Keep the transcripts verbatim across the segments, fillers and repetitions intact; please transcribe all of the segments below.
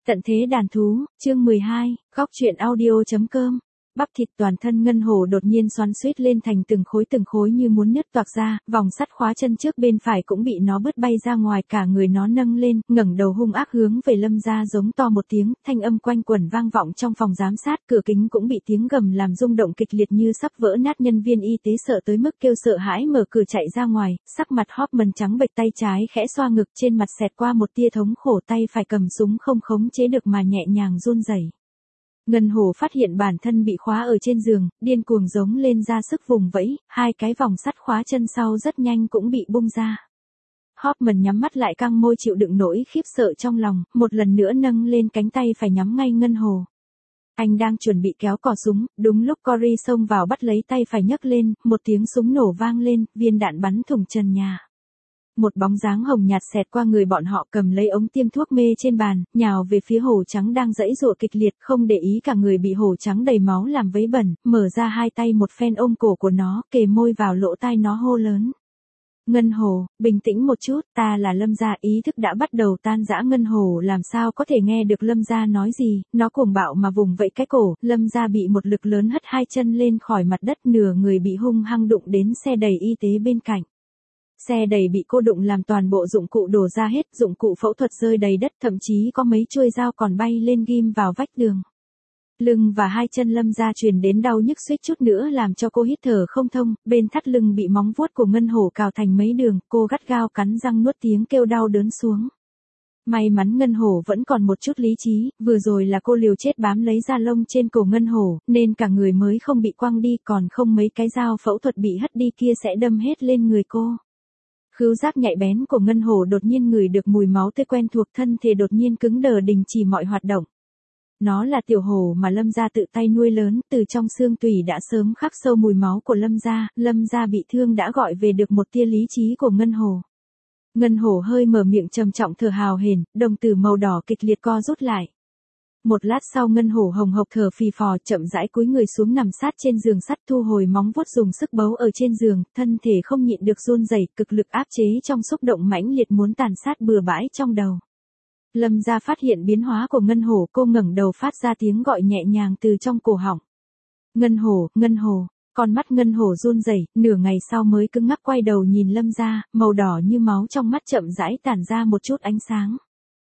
Tận thế đàn thú, chương mười hai, góc truyện audio.com. Bắp thịt toàn thân ngân hổ đột nhiên xoắn xuýt lên thành từng khối từng khối như muốn nứt toạc ra, vòng sắt khóa chân trước bên phải cũng bị nó bứt bay ra ngoài, cả người nó nâng lên, ngẩng đầu hung ác hướng về Lâm gia giống to một tiếng, thanh âm quanh quẩn vang vọng trong phòng giám sát, cửa kính cũng bị tiếng gầm làm rung động kịch liệt như sắp vỡ nát, nhân viên y tế sợ tới mức kêu sợ hãi mở cửa chạy ra ngoài, sắc mặt Hoffman trắng bệch, tay trái khẽ xoa ngực, trên mặt xẹt qua một tia thống khổ, tay phải cầm súng không khống chế được mà nhẹ nhàng run rẩy. Ngân hổ phát hiện bản thân bị khóa ở trên giường, điên cuồng giống lên ra sức vùng vẫy, hai cái vòng sắt khóa chân sau rất nhanh cũng bị bung ra. Hoffman nhắm mắt lại, căng môi chịu đựng nỗi khiếp sợ trong lòng, một lần nữa nâng lên cánh tay phải nhắm ngay ngân hổ. Anh đang chuẩn bị kéo cò súng, đúng lúc Cory xông vào bắt lấy tay phải nhấc lên, một tiếng súng nổ vang lên, viên đạn bắn thủng trần nhà. Một bóng dáng hồng nhạt xẹt qua người bọn họ, cầm lấy ống tiêm thuốc mê trên bàn, nhào về phía hổ trắng đang giãy giụa kịch liệt, không để ý cả người bị hổ trắng đầy máu làm vấy bẩn, mở ra hai tay một phen ôm cổ của nó, kề môi vào lỗ tai nó hô lớn. Ngân hổ, bình tĩnh một chút, ta là Lâm gia. Ý thức đã bắt đầu tan rã, ngân hổ làm sao có thể nghe được Lâm gia nói gì, nó cuồng bạo mà vùng vẫy cái cổ, Lâm gia bị một lực lớn hất hai chân lên khỏi mặt đất, nửa người bị hung hăng đụng đến xe đẩy y tế bên cạnh. Xe đẩy bị cô đụng làm toàn bộ dụng cụ đổ ra hết, dụng cụ phẫu thuật rơi đầy đất, thậm chí có mấy chuôi dao còn bay lên ghim vào vách tường. Lưng và hai chân Lâm gia truyền đến đau nhức suýt chút nữa làm cho cô hít thở không thông, bên thắt lưng bị móng vuốt của ngân hổ cào thành mấy đường, cô gắt gao cắn răng nuốt tiếng kêu đau đớn xuống. May mắn ngân hổ vẫn còn một chút lý trí, vừa rồi là cô liều chết bám lấy da lông trên cổ ngân hổ, nên cả người mới không bị quăng đi, còn không mấy cái dao phẫu thuật bị hất đi kia sẽ đâm hết lên người cô. Khứu giác nhạy bén của ngân hổ đột nhiên ngửi được mùi máu tươi quen thuộc, thân thể đột nhiên cứng đờ, đình chỉ mọi hoạt động. Nó là tiểu hổ mà Lâm gia tự tay nuôi lớn, từ trong xương tủy đã sớm khắc sâu mùi máu của Lâm gia, Lâm gia bị thương đã gọi về được một tia lý trí của ngân hổ. Ngân hổ hơi mở miệng trầm trọng thở hào hển, đồng tử màu đỏ kịch liệt co rút lại. Một lát sau ngân hổ hồng hộc thở phì phò, chậm rãi cúi người xuống nằm sát trên giường sắt, thu hồi móng vuốt dùng sức bấu ở trên giường, thân thể không nhịn được run rẩy, cực lực áp chế trong xúc động mãnh liệt muốn tàn sát bừa bãi trong đầu. Lâm gia phát hiện biến hóa của ngân hổ, cô ngẩng đầu phát ra tiếng gọi nhẹ nhàng từ trong cổ họng. Ngân hổ, ngân hổ. Con mắt ngân hổ run rẩy, nửa ngày sau mới cứng ngắc quay đầu nhìn Lâm gia, màu đỏ như máu trong mắt chậm rãi tản ra một chút ánh sáng.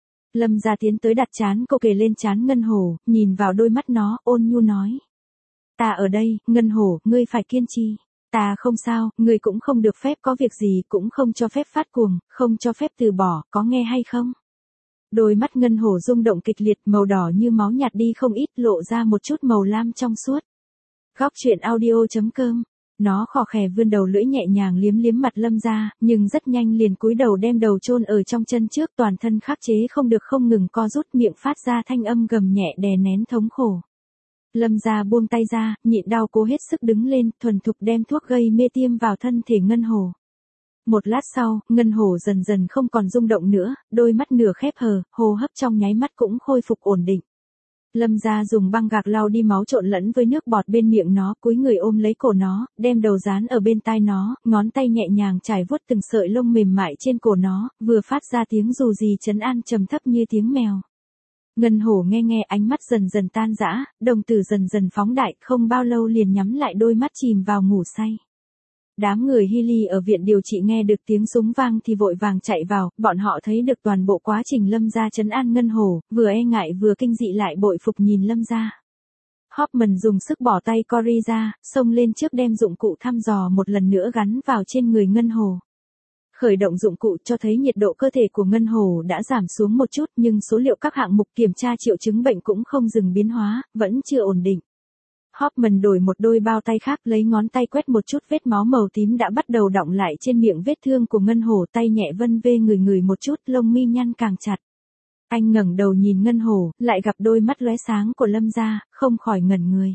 Lâm gia tiến tới đặt trán cô kề lên trán ngân hổ, nhìn vào đôi mắt nó, ôn nhu nói. Ta ở đây, ngân hổ, ngươi phải kiên trì. Ta không sao, ngươi cũng không được phép có việc gì, cũng không cho phép phát cuồng, không cho phép từ bỏ, có nghe hay không? Đôi mắt ngân hổ rung động kịch liệt, màu đỏ như máu nhạt đi không ít, lộ ra một chút màu lam trong suốt. Góc truyện audio.com. Nó khò khè vươn đầu lưỡi nhẹ nhàng liếm liếm mặt Lâm gia, nhưng rất nhanh liền cúi đầu đem đầu chôn ở trong chân trước, toàn thân khắc chế không được không ngừng co rút, miệng phát ra thanh âm gầm nhẹ đè nén thống khổ. Lâm gia buông tay ra, nhịn đau cố hết sức đứng lên, thuần thục đem thuốc gây mê tiêm vào thân thể ngân hổ. Một lát sau, ngân hổ dần dần không còn rung động nữa, đôi mắt nửa khép hờ, hô hấp trong nháy mắt cũng khôi phục ổn định. Lâm gia dùng băng gạc lau đi máu trộn lẫn với nước bọt bên miệng nó, cúi người ôm lấy cổ nó, đem đầu dán ở bên tai nó, ngón tay nhẹ nhàng trải vuốt từng sợi lông mềm mại trên cổ nó, vừa phát ra tiếng dù gì trấn an trầm thấp như tiếng mèo. Ngân hổ nghe nghe, ánh mắt dần dần tan rã, đồng tử dần dần phóng đại, không bao lâu liền nhắm lại đôi mắt chìm vào ngủ say. Đám người Healy ở viện điều trị nghe được tiếng súng vang thì vội vàng chạy vào, bọn họ thấy được toàn bộ quá trình Lâm gia trấn an ngân hổ, vừa e ngại vừa kinh dị lại bội phục nhìn Lâm gia. Hoffman dùng sức bỏ tay Cory ra, xông lên trước đem dụng cụ thăm dò một lần nữa gắn vào trên người ngân hổ. Khởi động dụng cụ cho thấy nhiệt độ cơ thể của ngân hổ đã giảm xuống một chút, nhưng số liệu các hạng mục kiểm tra triệu chứng bệnh cũng không dừng biến hóa, vẫn chưa ổn định. Hoffman đổi một đôi bao tay khác, lấy ngón tay quét một chút vết máu màu tím đã bắt đầu đọng lại trên miệng vết thương của ngân hổ, tay nhẹ vân vê người người một chút, lông mi nhăn càng chặt. Anh ngẩng đầu nhìn ngân hổ, lại gặp đôi mắt lóe sáng của Lâm gia, không khỏi ngẩn người.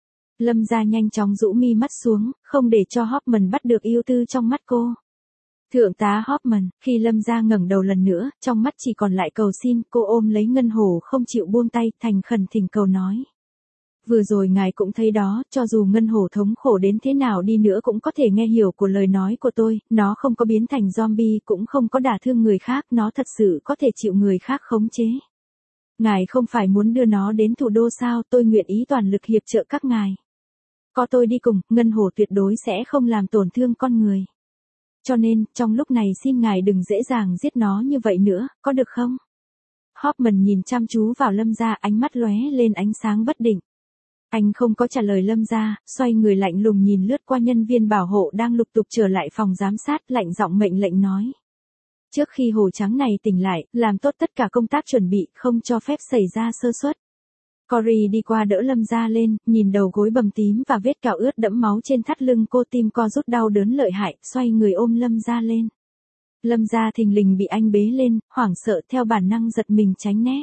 Lâm gia nhanh chóng rũ mi mắt xuống, không để cho Hoffman bắt được ưu tư trong mắt cô. Thượng tá Hoffman, khi Lâm gia ngẩng đầu lần nữa, trong mắt chỉ còn lại cầu xin, cô ôm lấy ngân hổ không chịu buông tay, thành khẩn thỉnh cầu nói. Vừa rồi ngài cũng thấy đó, cho dù ngân hổ thống khổ đến thế nào đi nữa cũng có thể nghe hiểu của lời nói của tôi, nó không có biến thành zombie, cũng không có đả thương người khác, nó thật sự có thể chịu người khác khống chế. Ngài không phải muốn đưa nó đến thủ đô sao, tôi nguyện ý toàn lực hiệp trợ các ngài. Có tôi đi cùng, ngân hổ tuyệt đối sẽ không làm tổn thương con người. Cho nên, trong lúc này xin ngài đừng dễ dàng giết nó như vậy nữa, có được không? Hoffman nhìn chăm chú vào Lâm Gia, ánh mắt lóe lên ánh sáng bất định. Anh không có trả lời Lâm Gia, xoay người lạnh lùng nhìn lướt qua nhân viên bảo hộ đang lục tục trở lại phòng giám sát, lạnh giọng mệnh lệnh nói. Trước khi hồ trắng này tỉnh lại, làm tốt tất cả công tác chuẩn bị, không cho phép xảy ra sơ suất. Cory đi qua đỡ Lâm Gia lên, nhìn đầu gối bầm tím và vết cào ướt đẫm máu trên thắt lưng cô, tim co rút đau đớn lợi hại, xoay người ôm Lâm Gia lên. Lâm Gia thình lình bị anh bế lên, hoảng sợ theo bản năng giật mình tránh né.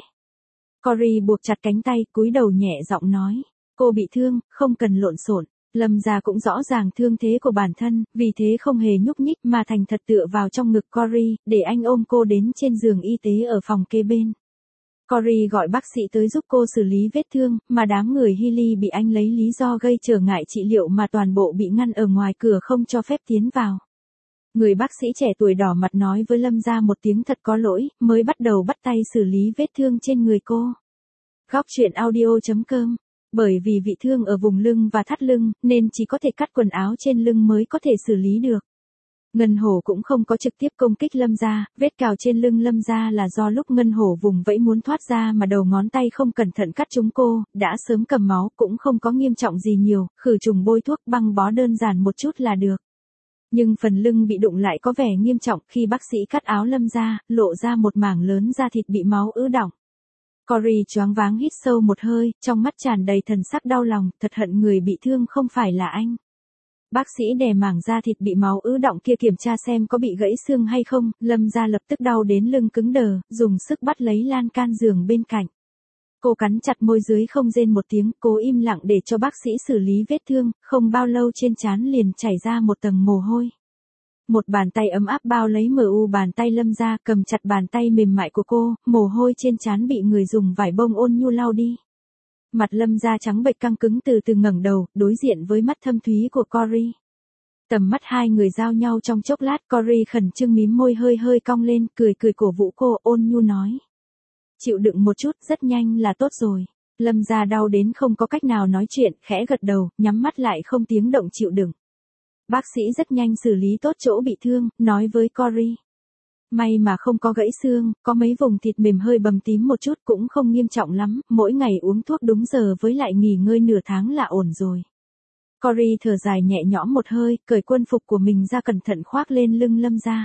Cory buộc chặt cánh tay, cúi đầu nhẹ giọng nói, cô bị thương, không cần lộn xộn. Lâm Gia cũng rõ ràng thương thế của bản thân, vì thế không hề nhúc nhích mà thành thật tựa vào trong ngực Cory, để anh ôm cô đến trên giường y tế ở phòng kế bên. Cory gọi bác sĩ tới giúp cô xử lý vết thương, mà đám người Healy bị anh lấy lý do gây trở ngại trị liệu mà toàn bộ bị ngăn ở ngoài cửa không cho phép tiến vào. Người bác sĩ trẻ tuổi đỏ mặt nói với Lâm Gia một tiếng thật có lỗi, mới bắt đầu bắt tay xử lý vết thương trên người cô. Góc truyện audio chấm com. Bởi vì bị thương ở vùng lưng và thắt lưng, nên chỉ có thể cắt quần áo trên lưng mới có thể xử lý được. Ngân hổ cũng không có trực tiếp công kích Lâm Gia, vết cào trên lưng Lâm Gia là do lúc ngân hổ vùng vẫy muốn thoát ra mà đầu ngón tay không cẩn thận cắt trúng cô, đã sớm cầm máu, cũng không có nghiêm trọng gì nhiều, khử trùng bôi thuốc băng bó đơn giản một chút là được. Nhưng phần lưng bị đụng lại có vẻ nghiêm trọng, khi bác sĩ cắt áo Lâm Gia, lộ ra một mảng lớn da thịt bị máu ứ đọng. Cory choáng váng hít sâu một hơi, trong mắt tràn đầy thần sắc đau lòng, thật hận người bị thương không phải là anh. Bác sĩ đè mảng da thịt bị máu ứ đọng kia kiểm tra xem có bị gãy xương hay không, Lâm Gia lập tức đau đến lưng cứng đờ, dùng sức bắt lấy lan can giường bên cạnh. Cô cắn chặt môi dưới không rên một tiếng, cố im lặng để cho bác sĩ xử lý vết thương, không bao lâu trên trán liền chảy ra một tầng mồ hôi. Một bàn tay ấm áp bao lấy mờ u bàn tay Lâm Gia, cầm chặt bàn tay mềm mại của cô, mồ hôi trên trán bị người dùng vải bông ôn nhu lau đi. Mặt Lâm Gia trắng bệch căng cứng, từ từ ngẩng đầu, đối diện với mắt thâm thúy của Cory. Tầm mắt hai người giao nhau trong chốc lát, Cory khẩn trương mím môi hơi hơi cong lên, cười cười cổ vũ cô, ôn nhu nói. Chịu đựng một chút, rất nhanh là tốt rồi. Lâm Gia đau đến không có cách nào nói chuyện, khẽ gật đầu, nhắm mắt lại không tiếng động chịu đựng. Bác sĩ rất nhanh xử lý tốt chỗ bị thương, nói với Cory. May mà không có gãy xương, có mấy vùng thịt mềm hơi bầm tím một chút cũng không nghiêm trọng lắm, mỗi ngày uống thuốc đúng giờ với lại nghỉ ngơi nửa tháng là ổn rồi. Cory thở dài nhẹ nhõm một hơi, cởi quân phục của mình ra cẩn thận khoác lên lưng Lâm Gia.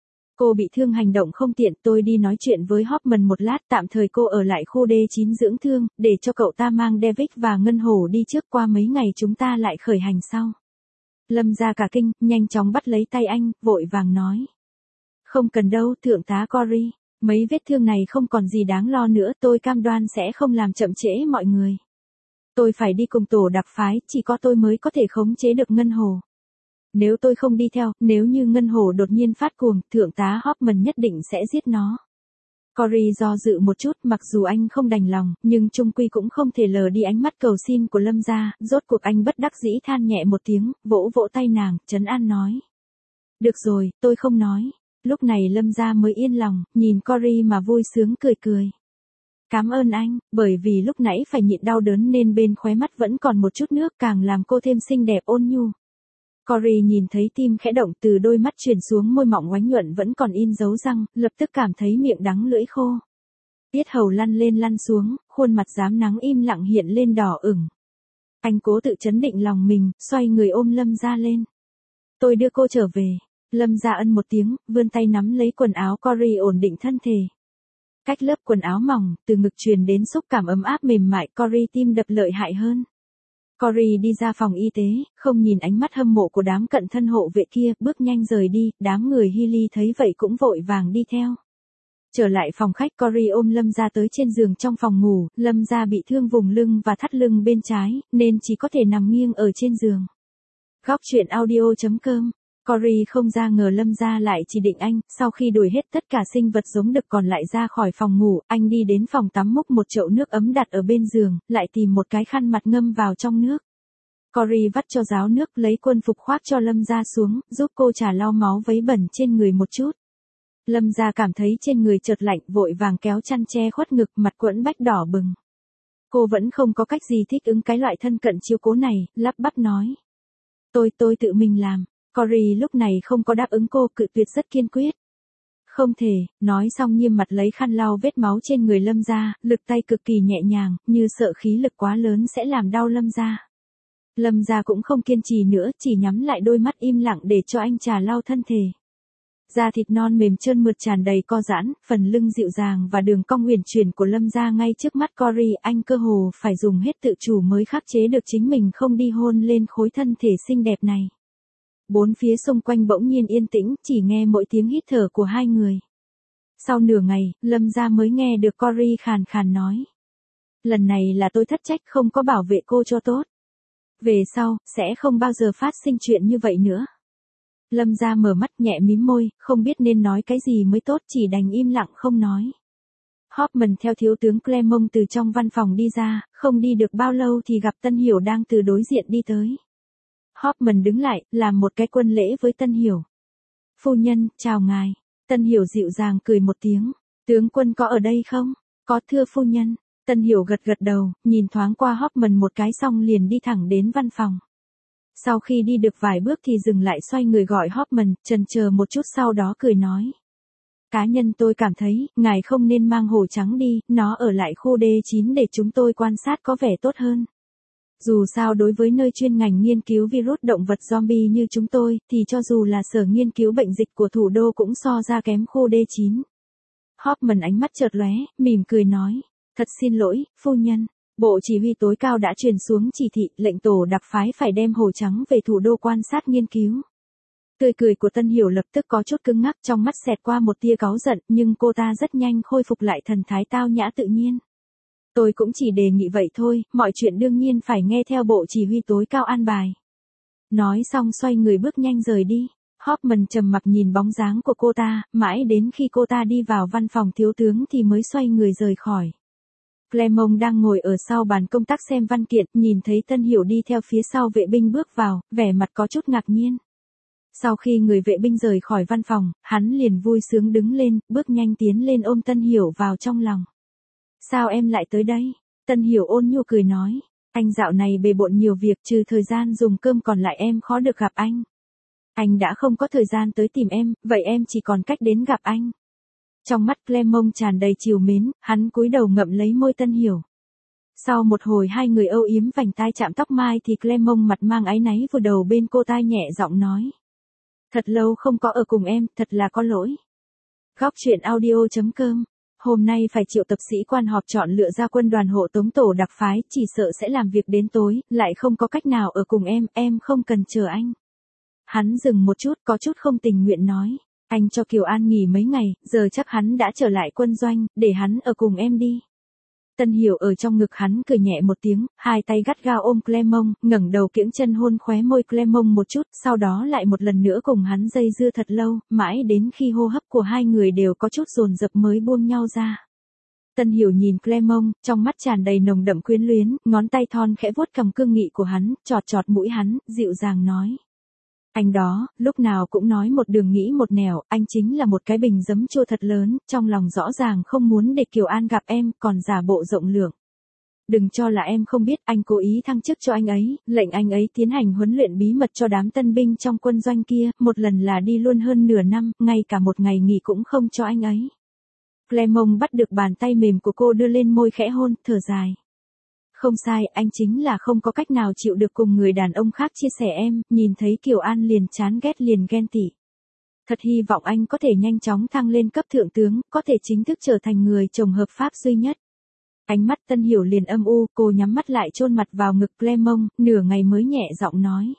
Cô bị thương hành động không tiện, tôi đi nói chuyện với Hoffman một lát, tạm thời cô ở lại khu đê chín dưỡng thương, để cho cậu ta mang David và Ngân Hổ đi trước, qua mấy ngày chúng ta lại khởi hành sau. Lâm Gia cả kinh, nhanh chóng bắt lấy tay anh, vội vàng nói. Không cần đâu, thượng tá Cory, mấy vết thương này không còn gì đáng lo nữa, tôi cam đoan sẽ không làm chậm trễ mọi người. Tôi phải đi cùng tổ đặc phái, chỉ có tôi mới có thể khống chế được Ngân Hổ. Nếu tôi không đi theo, nếu như Ngân Hổ đột nhiên phát cuồng, thượng tá Hoffman nhất định sẽ giết nó. Cory do dự một chút, mặc dù anh không đành lòng, nhưng chung quy cũng không thể lờ đi ánh mắt cầu xin của Lâm Gia, rốt cuộc anh bất đắc dĩ than nhẹ một tiếng, vỗ vỗ tay nàng, trấn an nói. Được rồi, tôi không nói. Lúc này Lâm Gia mới yên lòng, nhìn Cory mà vui sướng cười cười. Cảm ơn anh, bởi vì lúc nãy phải nhịn đau đớn nên bên khóe mắt vẫn còn một chút nước, càng làm cô thêm xinh đẹp ôn nhu. Cory nhìn thấy tim khẽ động, từ đôi mắt chuyển xuống môi mọng oánh nhuận vẫn còn in dấu răng, lập tức cảm thấy miệng đắng lưỡi khô. Tiết hầu lăn lên lăn xuống, khuôn mặt rám nắng im lặng hiện lên đỏ ửng. Anh cố tự chấn định lòng mình, xoay người ôm Lâm Gia lên. Tôi đưa cô trở về. Lâm Gia ân một tiếng, vươn tay nắm lấy quần áo Cory ổn định thân thể. Cách lớp quần áo mỏng, từ ngực truyền đến xúc cảm ấm áp mềm mại, Cory tim đập lợi hại hơn. Cory đi ra phòng y tế, không nhìn ánh mắt hâm mộ của đám cận thân hộ vệ kia, bước nhanh rời đi, đám người Healy thấy vậy cũng vội vàng đi theo. Trở lại phòng khách, Cory ôm Lâm Gia tới trên giường trong phòng ngủ, Lâm Gia bị thương vùng lưng và thắt lưng bên trái, nên chỉ có thể nằm nghiêng ở trên giường. Góc truyện audio chấm com. Cory không ra ngờ Lâm Gia lại chỉ định anh, sau khi đuổi hết tất cả sinh vật giống đực còn lại ra khỏi phòng ngủ, anh đi đến phòng tắm múc một chậu nước ấm đặt ở bên giường, lại tìm một cái khăn mặt ngâm vào trong nước. Cory vắt cho ráo nước, lấy quân phục khoác cho Lâm Gia xuống, giúp cô trà lau máu vấy bẩn trên người một chút. Lâm Gia cảm thấy trên người chợt lạnh, vội vàng kéo chăn che khuất ngực, mặt quẫn bách đỏ bừng. Cô vẫn không có cách gì thích ứng cái loại thân cận chiếu cố này, lắp bắp nói. Tôi, tôi tự mình làm. Cory lúc này không có đáp ứng cô, cự tuyệt rất kiên quyết. Không thể, nói xong nghiêm mặt lấy khăn lau vết máu trên người Lâm Gia, lực tay cực kỳ nhẹ nhàng, như sợ khí lực quá lớn sẽ làm đau Lâm Gia. Lâm Gia cũng không kiên trì nữa, chỉ nhắm lại đôi mắt im lặng để cho anh trà lau thân thể. Da thịt non mềm trơn mượt tràn đầy co giãn, phần lưng dịu dàng và đường cong uyển chuyển của Lâm Gia ngay trước mắt Cory, anh cơ hồ phải dùng hết tự chủ mới khắc chế được chính mình không đi hôn lên khối thân thể xinh đẹp này. Bốn phía xung quanh bỗng nhiên yên tĩnh, chỉ nghe mỗi tiếng hít thở của hai người. Sau nửa ngày, Lâm Gia mới nghe được Cory khàn khàn nói. Lần này là tôi thất trách, không có bảo vệ cô cho tốt. Về sau, sẽ không bao giờ phát sinh chuyện như vậy nữa. Lâm Gia mở mắt nhẹ mím môi, không biết nên nói cái gì mới tốt, chỉ đành im lặng không nói. Hoffman theo thiếu tướng Clermont từ trong văn phòng đi ra, không đi được bao lâu thì gặp Tân Hiểu đang từ đối diện đi tới. Hoffman đứng lại, làm một cái quân lễ với Tân Hiểu. Phu nhân, chào ngài. Tân Hiểu dịu dàng cười một tiếng. Tướng quân có ở đây không? Có thưa phu nhân. Tân Hiểu gật gật đầu, nhìn thoáng qua Hoffman một cái xong liền đi thẳng đến văn phòng. Sau khi đi được vài bước thì dừng lại xoay người gọi Hoffman, chần chờ một chút sau đó cười nói. Cá nhân tôi cảm thấy, ngài không nên mang hổ trắng đi, nó ở lại khu D chín để chúng tôi quan sát có vẻ tốt hơn. Dù sao đối với nơi chuyên ngành nghiên cứu virus động vật zombie như chúng tôi, thì cho dù là sở nghiên cứu bệnh dịch của thủ đô cũng so ra kém khu D chín. Hoffman ánh mắt chợt lóe, mỉm cười nói. Thật xin lỗi, phu nhân. Bộ chỉ huy tối cao đã truyền xuống chỉ thị, lệnh tổ đặc phái phải đem hổ trắng về thủ đô quan sát nghiên cứu. Tươi cười của Tân Hiểu lập tức có chút cứng ngắc, trong mắt xẹt qua một tia cáu giận, nhưng cô ta rất nhanh khôi phục lại thần thái tao nhã tự nhiên. Tôi cũng chỉ đề nghị vậy thôi, mọi chuyện đương nhiên phải nghe theo bộ chỉ huy tối cao an bài. Nói xong xoay người bước nhanh rời đi. Hoffman trầm mặc nhìn bóng dáng của cô ta, mãi đến khi cô ta đi vào văn phòng thiếu tướng thì mới xoay người rời khỏi. Clermont đang ngồi ở sau bàn công tác xem văn kiện, nhìn thấy Tân Hiểu đi theo phía sau vệ binh bước vào, vẻ mặt có chút ngạc nhiên. Sau khi người vệ binh rời khỏi văn phòng, hắn liền vui sướng đứng lên, bước nhanh tiến lên ôm Tân Hiểu vào trong lòng. Sao em lại tới đây? Tân Hiểu ôn nhu cười nói. Anh dạo này bề bộn nhiều việc, trừ thời gian dùng cơm còn lại em khó được gặp anh. Anh đã không có thời gian tới tìm em, vậy em chỉ còn cách đến gặp anh. Trong mắt Clermont tràn đầy trìu mến, hắn cúi đầu ngậm lấy môi Tân Hiểu. Sau một hồi hai người âu yếm vành tai chạm tóc mai thì Clermont mặt mang áy náy vùi đầu bên cô tai nhẹ giọng nói. Thật lâu không có ở cùng em, thật là có lỗi. Góc truyện audio chấm com. Hôm nay phải triệu tập sĩ quan họp chọn lựa ra quân đoàn hộ tống tổ đặc phái, chỉ sợ sẽ làm việc đến tối, lại không có cách nào ở cùng em, em không cần chờ anh. Hắn dừng một chút, có chút không tình nguyện nói. Anh cho Kiều An nghỉ mấy ngày, giờ chắc hắn đã trở lại quân doanh, để hắn ở cùng em đi. Tân Hiểu ở trong ngực hắn cười nhẹ một tiếng, hai tay gắt gao ôm Clermont, ngẩng đầu kiễng chân hôn khóe môi Clermont một chút, sau đó lại một lần nữa cùng hắn dây dưa thật lâu, mãi đến khi hô hấp của hai người đều có chút dồn dập mới buông nhau ra. Tân Hiểu nhìn Clermont, trong mắt tràn đầy nồng đậm quyến luyến, ngón tay thon khẽ vuốt cằm cương nghị của hắn, chọt chọt mũi hắn, dịu dàng nói. Anh đó, lúc nào cũng nói một đường nghĩ một nẻo, anh chính là một cái bình giấm chua thật lớn, trong lòng rõ ràng không muốn để Kiều An gặp em, còn giả bộ rộng lượng. Đừng cho là em không biết, anh cố ý thăng chức cho anh ấy, lệnh anh ấy tiến hành huấn luyện bí mật cho đám tân binh trong quân doanh kia, một lần là đi luôn hơn nửa năm, ngay cả một ngày nghỉ cũng không cho anh ấy. Clermont bắt được bàn tay mềm của cô đưa lên môi khẽ hôn, thở dài. Không sai, anh chính là không có cách nào chịu được cùng người đàn ông khác chia sẻ em, nhìn thấy Kiều An liền chán ghét liền ghen tị. Thật hy vọng anh có thể nhanh chóng thăng lên cấp thượng tướng, có thể chính thức trở thành người chồng hợp pháp duy nhất. Ánh mắt Tân Hiểu liền âm u, cô nhắm mắt lại chôn mặt vào ngực Clermont, nửa ngày mới nhẹ giọng nói.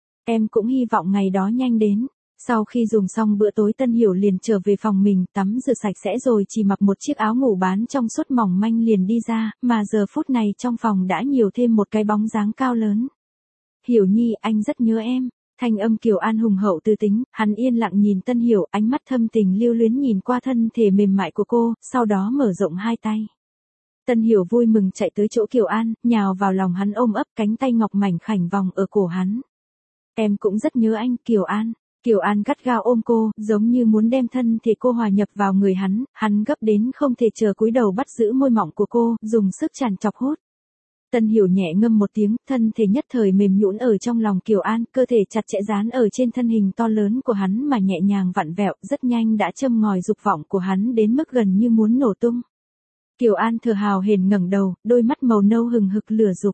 Em cũng hy vọng ngày đó nhanh đến. Sau khi dùng xong bữa tối Tân Hiểu liền trở về phòng mình, tắm rửa sạch sẽ rồi chỉ mặc một chiếc áo ngủ bán trong suốt mỏng manh liền đi ra, mà giờ phút này trong phòng đã nhiều thêm một cái bóng dáng cao lớn. Hiểu Nhi, anh rất nhớ em. Thanh âm Kiều An hùng hậu tư tính, hắn yên lặng nhìn Tân Hiểu, ánh mắt thâm tình lưu luyến nhìn qua thân thể mềm mại của cô, sau đó mở rộng hai tay. Tân Hiểu vui mừng chạy tới chỗ Kiều An, nhào vào lòng hắn ôm ấp, cánh tay ngọc mảnh khảnh vòng ở cổ hắn. Em cũng rất nhớ anh, Kiều An. Kiều An gắt gao ôm cô, giống như muốn đem thân thể cô hòa nhập vào người hắn, hắn gấp đến không thể chờ cúi đầu bắt giữ môi mỏng của cô, dùng sức tràn chọc hút. Tân Hiểu nhẹ ngâm một tiếng, thân thể nhất thời mềm nhũn ở trong lòng Kiều An, cơ thể chặt chẽ dán ở trên thân hình to lớn của hắn mà nhẹ nhàng vặn vẹo, rất nhanh đã châm ngòi dục vọng của hắn đến mức gần như muốn nổ tung. Kiều An thở hào hển ngẩng đầu, đôi mắt màu nâu hừng hực lửa dục.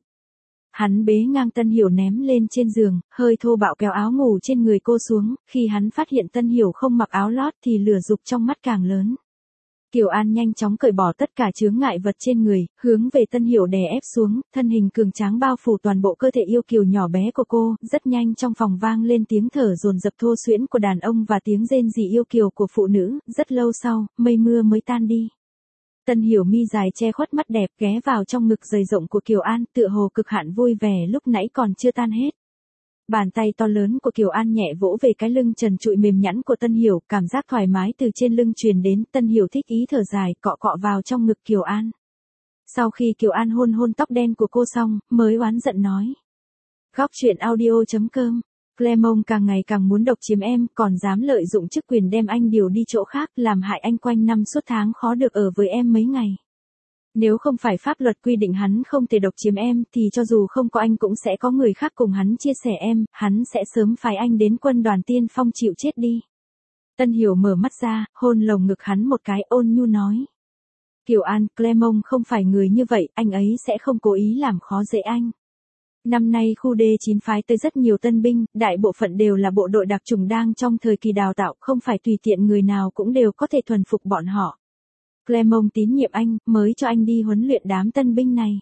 Hắn bế ngang Tân Hiểu ném lên trên giường, hơi thô bạo kéo áo ngủ trên người cô xuống, khi hắn phát hiện Tân Hiểu không mặc áo lót thì lửa dục trong mắt càng lớn. Kiều An nhanh chóng cởi bỏ tất cả chướng ngại vật trên người, hướng về Tân Hiểu đè ép xuống, thân hình cường tráng bao phủ toàn bộ cơ thể yêu kiều nhỏ bé của cô, rất nhanh trong phòng vang lên tiếng thở dồn dập thô xuyễn của đàn ông và tiếng rên rỉ yêu kiều của phụ nữ, rất lâu sau, mây mưa mới tan đi. Tân Hiểu mi dài che khuất mắt đẹp ghé vào trong ngực dày rộng của Kiều An, tựa hồ cực hạn vui vẻ lúc nãy còn chưa tan hết. Bàn tay to lớn của Kiều An nhẹ vỗ về cái lưng trần trụi mềm nhẵn của Tân Hiểu, cảm giác thoải mái từ trên lưng truyền đến, Tân Hiểu thích ý thở dài, cọ cọ vào trong ngực Kiều An. Sau khi Kiều An hôn hôn tóc đen của cô xong, mới oán giận nói. Góc truyện audio chấm com, Clement càng ngày càng muốn độc chiếm em, còn dám lợi dụng chức quyền đem anh điều đi chỗ khác, làm hại anh quanh năm suốt tháng khó được ở với em mấy ngày. Nếu không phải pháp luật quy định hắn không thể độc chiếm em, thì cho dù không có anh cũng sẽ có người khác cùng hắn chia sẻ em, hắn sẽ sớm phái anh đến quân đoàn tiên phong chịu chết đi. Tân Hiểu mở mắt ra, hôn lồng ngực hắn một cái, ôn nhu nói. Kiều An, Clement không phải người như vậy, anh ấy sẽ không cố ý làm khó dễ anh. Năm nay khu D chín phái tới rất nhiều tân binh, đại bộ phận đều là bộ đội đặc chủng đang trong thời kỳ đào tạo, không phải tùy tiện người nào cũng đều có thể thuần phục bọn họ. Clement tín nhiệm anh, mới cho anh đi huấn luyện đám tân binh này.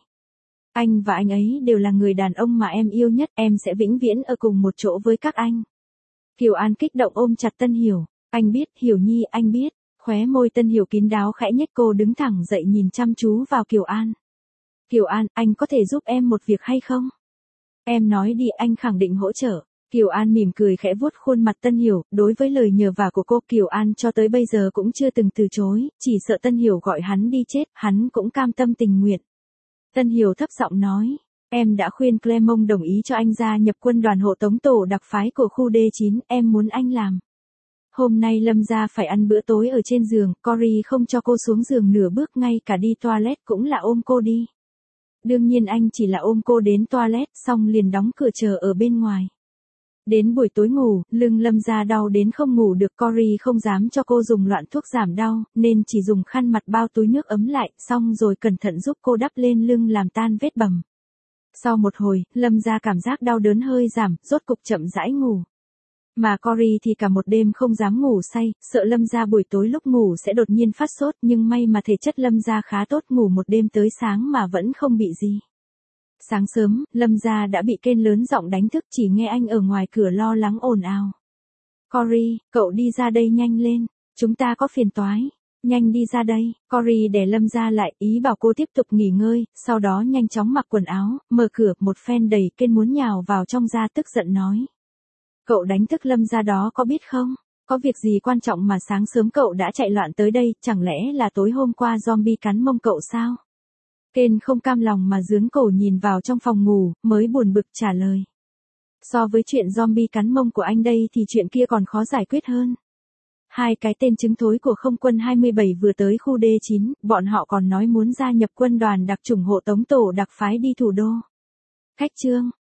Anh và anh ấy đều là người đàn ông mà em yêu nhất, em sẽ vĩnh viễn ở cùng một chỗ với các anh. Kiều An kích động ôm chặt Tân Hiểu, anh biết, Hiểu Nhi, anh biết. Khóe môi Tân Hiểu kín đáo khẽ nhếch, cô đứng thẳng dậy nhìn chăm chú vào Kiều An. Kiều An, anh có thể giúp em một việc hay không? Em nói đi, anh khẳng định hỗ trợ. Kiều An mỉm cười khẽ vuốt khuôn mặt Tân Hiểu, đối với lời nhờ vả của cô, Kiều An cho tới bây giờ cũng chưa từng từ chối, chỉ sợ Tân Hiểu gọi hắn đi chết, hắn cũng cam tâm tình nguyện. Tân Hiểu thấp giọng nói, em đã khuyên Clement đồng ý cho anh gia nhập quân đoàn hộ tống tổ đặc phái của khu D chín, em muốn anh làm. Hôm nay Lâm gia phải ăn bữa tối ở trên giường, Cory không cho cô xuống giường nửa bước, ngay cả đi toilet cũng là ôm cô đi. Đương nhiên anh chỉ là ôm cô đến toilet, xong liền đóng cửa chờ ở bên ngoài. Đến buổi tối ngủ, lưng Lâm gia đau đến không ngủ được, Cory không dám cho cô dùng loạn thuốc giảm đau, nên chỉ dùng khăn mặt bao túi nước ấm lại, xong rồi cẩn thận giúp cô đắp lên lưng làm tan vết bầm. Sau một hồi, Lâm gia cảm giác đau đớn hơi giảm, rốt cục chậm rãi ngủ. Mà Cory thì cả một đêm không dám ngủ say, sợ Lâm gia buổi tối lúc ngủ sẽ đột nhiên phát sốt, nhưng may mà thể chất Lâm gia khá tốt, ngủ một đêm tới sáng mà vẫn không bị gì. Sáng sớm, Lâm gia đã bị Ken lớn giọng đánh thức, chỉ nghe anh ở ngoài cửa lo lắng ồn ào. Cory, cậu đi ra đây nhanh lên, chúng ta có phiền toái. Nhanh đi ra đây. Cory đè Lâm gia lại, ý bảo cô tiếp tục nghỉ ngơi, sau đó nhanh chóng mặc quần áo, mở cửa, một phen đẩy Ken muốn nhào vào trong ra, tức giận nói. Cậu đánh thức Lâm gia đó có biết không? Có việc gì quan trọng mà sáng sớm cậu đã chạy loạn tới đây, chẳng lẽ là tối hôm qua zombie cắn mông cậu sao? Ken không cam lòng mà giương cổ nhìn vào trong phòng ngủ, mới buồn bực trả lời. So với chuyện zombie cắn mông của anh đây thì chuyện kia còn khó giải quyết hơn. Hai cái tên trứng thối của không quân hai mươi bảy vừa tới khu D chín, bọn họ còn nói muốn gia nhập quân đoàn đặc chủng hộ tống tổ đặc phái đi thủ đô. Cách chương.